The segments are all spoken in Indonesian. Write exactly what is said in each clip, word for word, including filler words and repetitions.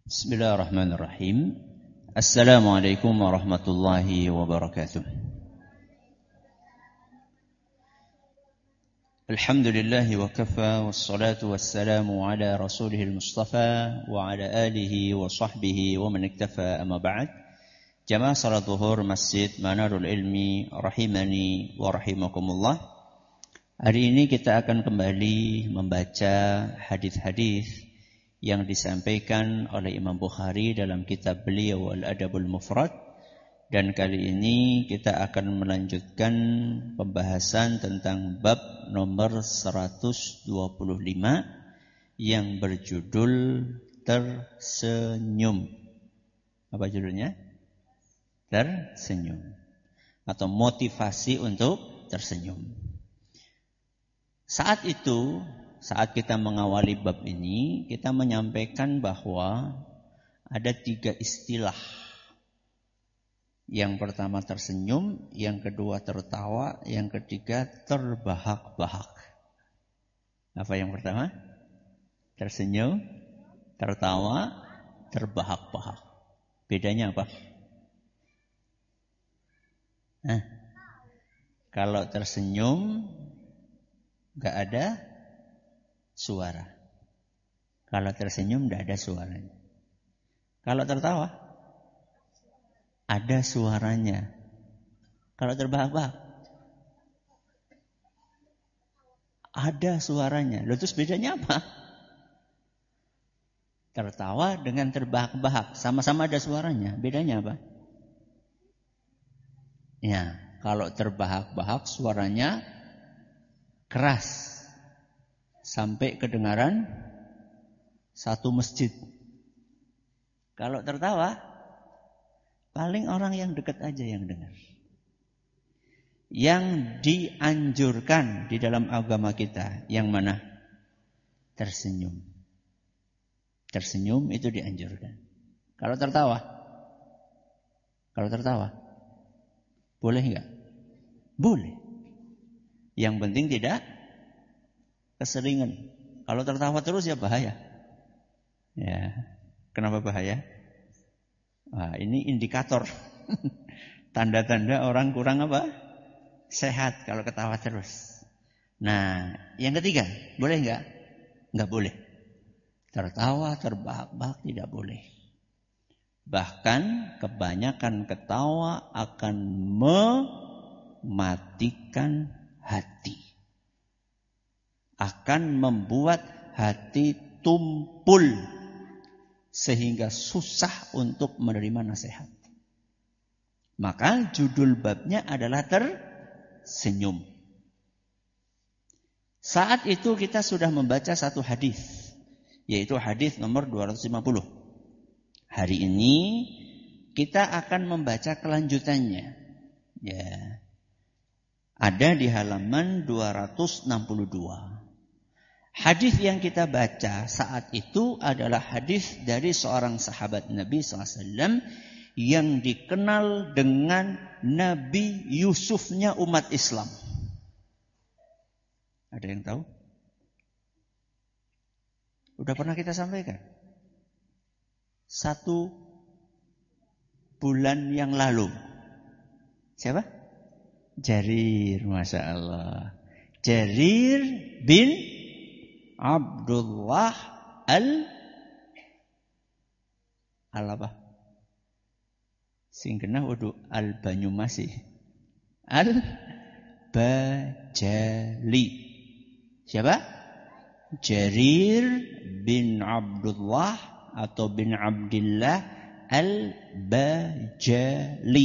Bismillahirrahmanirrahim. Assalamualaikum warahmatullahi wabarakatuh. Alhamdulillahi wa kafa, wassalatu wassalamu ala rasulihil mustafa wa ala alihi wa sahbihi wa man iktafa, amma ba'd. Jamaah salat zuhur Masjid Manarul Ilmi rahimani wa rahimakumullah. Hari ini kita akan kembali membaca hadis-hadis yang disampaikan oleh Imam Bukhari dalam kitab beliau Al-Adabul Mufrad, dan kali ini kita akan melanjutkan pembahasan tentang bab nomor seratus dua puluh lima yang berjudul tersenyum. Apa judulnya? Tersenyum, atau motivasi untuk tersenyum. Saat itu, saat kita mengawali bab ini, kita menyampaikan bahwa ada tiga istilah. Yang pertama tersenyum, yang kedua tertawa, yang ketiga terbahak-bahak. Apa yang pertama? Tersenyum, tertawa, terbahak-bahak. Bedanya apa? Nah, kalau tersenyum gak ada suara. Kalau tersenyum tidak ada suaranya. Kalau tertawa ada suaranya. Kalau terbahak-bahak ada suaranya. Lalu terus bedanya apa? Tertawa dengan terbahak-bahak sama-sama ada suaranya. Bedanya apa? Ya, kalau terbahak-bahak suaranya keras sampai kedengaran satu masjid. Kalau tertawa, paling orang yang dekat aja yang dengar. Yang dianjurkan di dalam agama kita, yang mana? Tersenyum. Tersenyum itu dianjurkan. Kalau tertawa, kalau tertawa, boleh enggak? Boleh. Yang penting tidak keseringan. Kalau tertawa terus ya bahaya. Ya, kenapa bahaya? Wah, ini indikator. Tanda-tanda orang kurang apa? Sehat kalau ketawa terus. Nah, yang ketiga, boleh enggak? Enggak boleh. Tertawa terbahak-bahak tidak boleh. Bahkan kebanyakan ketawa akan mematikan hati. Akan membuat hati tumpul sehingga susah untuk menerima nasihat. Maka judul babnya adalah tersenyum. Saat itu kita sudah membaca satu hadis, yaitu hadis nomor dua ratus lima puluh. Hari ini kita akan membaca kelanjutannya. Ya. Ada di halaman dua ratus enam puluh dua. Hadis yang kita baca saat itu adalah hadis dari seorang sahabat Nabi shallallahu alaihi wasallam yang dikenal dengan Nabi Yusufnya umat Islam. Ada yang tahu? Udah pernah kita sampaikan? Satu bulan yang lalu. Siapa? Jarir, Masya Allah. Jarir bin Abdullah al al apa? Sing genah wudu al Banyumasi. Al Bajali. Siapa? Jarir bin Abdullah atau bin Abdullah al Bajali.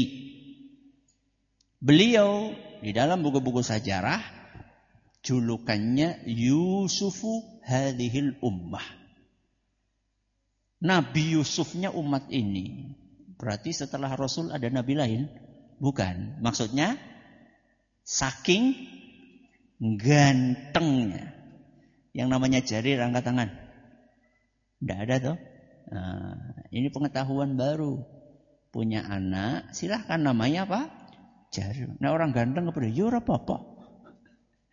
Beliau di dalam buku-buku sejarah julukannya Yusufu hadhil ummah. Nabi Yusufnya umat ini. Berarti setelah Rasul ada nabi lain? Bukan. Maksudnya saking gantengnya. Yang namanya Jarir, angkat tangan. Tidak ada toh. Nah, ini pengetahuan baru. Punya anak, silahkan namanya apa? Jarir. Nah, orang ganteng kepada ya ora apa-apa.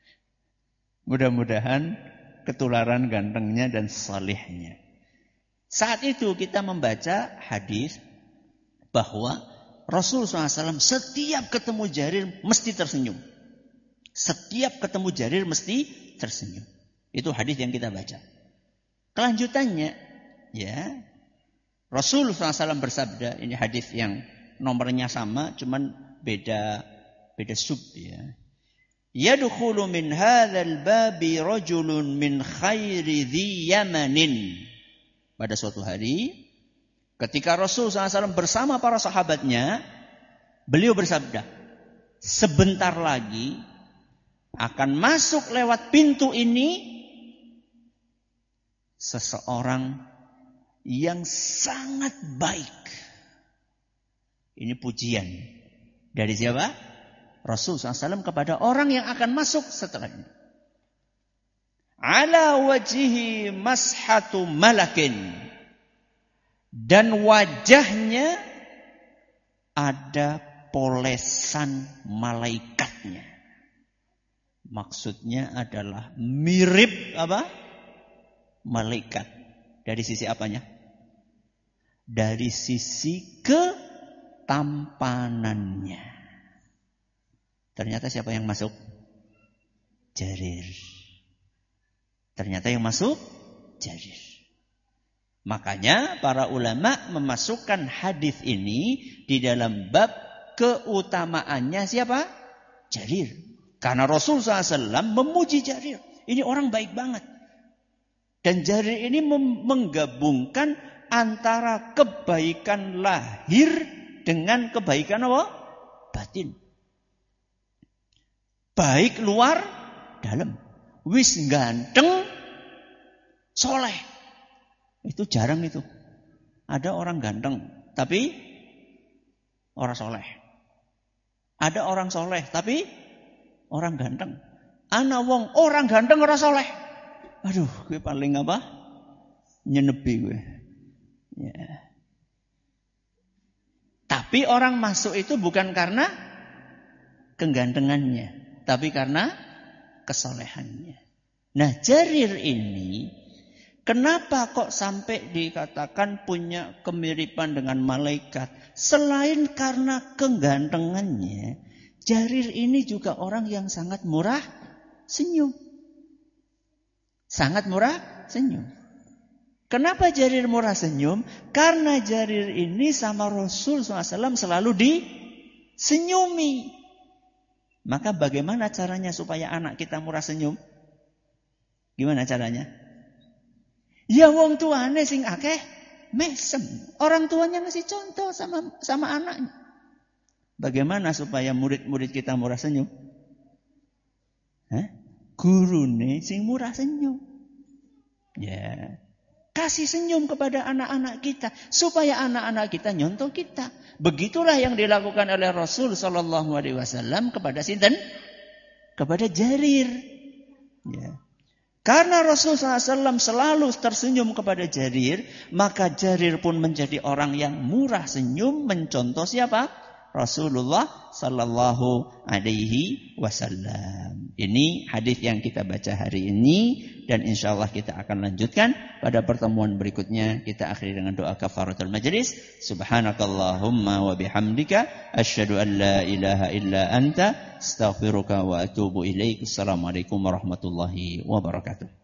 Mudah-mudahan ketularan gantengnya dan salihnya. Saat itu kita membaca hadis bahwa Rasul shallallahu alaihi wasallam setiap ketemu Jarir mesti tersenyum. Setiap ketemu Jarir mesti tersenyum. Itu hadis yang kita baca. Kelanjutannya, ya, Rasul shallallahu alaihi wasallam bersabda, ini hadis yang nomornya sama, cuman beda beda sub, ya. Yadkhulu min hadzal babi rajulun min khairi dhi yamanin. Pada suatu hari, ketika Rasul shallallahu alaihi wasallam bersama para sahabatnya, beliau bersabda, sebentar lagi akan masuk lewat pintu ini seseorang yang sangat baik. Ini pujian dari siapa? Rasul shallallahu alaihi wasallam kepada orang yang akan masuk setelah ini. Ala wajhihi mashatu malakin. Dan wajahnya ada polesan malaikatnya. Maksudnya adalah mirip apa? Malaikat. Dari sisi apanya? Dari sisi ketampanannya. Ternyata siapa yang masuk? Jarir. Ternyata yang masuk Jarir. Makanya para ulama memasukkan hadis ini di dalam bab keutamaannya siapa? Jarir. Karena Rasul shallallahu alaihi wasallam memuji Jarir. Ini orang baik banget. Dan Jarir ini menggabungkan antara kebaikan lahir dengan kebaikan apa? Batin. Baik luar, dalam. Wis ganteng, soleh. Itu jarang itu. Ada orang ganteng, tapi orang soleh. Ada orang soleh, tapi orang ganteng. Ana wong orang ganteng orang soleh. Aduh, gue paling apa? Nyenebi gue. Ya. Tapi orang masuk itu bukan karena kegantengannya, tapi karena kesolehannya. Nah, Jarir ini kenapa kok sampai dikatakan punya kemiripan dengan malaikat? Selain karena kegantengannya, Jarir ini juga orang yang sangat murah senyum. Sangat murah senyum. Kenapa Jarir murah senyum? Karena Jarir ini sama Rasul shallallahu alaihi wasallam selalu disenyumi. Maka bagaimana caranya supaya anak kita murah senyum? Gimana caranya? Ya wong tuane sing akeh mesem. Orang tuanya ngasih contoh sama sama anaknya. Bagaimana supaya murid-murid kita murah senyum? Hah? Gurune sing murah senyum. Ya. Kasih senyum kepada anak-anak kita supaya anak-anak kita nyontoh kita. Begitulah yang dilakukan oleh Rasul sallallahu alaihi wasallam kepada sinten? Kepada Jarir. Ya. Karena Rasul sallallahu alaihi wasallam selalu tersenyum kepada Jarir, maka Jarir pun menjadi orang yang murah senyum mencontoh siapa? Rasulullah sallallahu alaihi wasallam. Ini hadis yang kita baca hari ini dan insyaallah kita akan lanjutkan pada pertemuan berikutnya. Kita akhiri dengan doa kafaratul majlis. Subhanakallahumma wa bihamdika asyhadu an la ilaha illa anta astaghfiruka wa atubu ilaik. Assalamualaikum warahmatullahi wabarakatuh.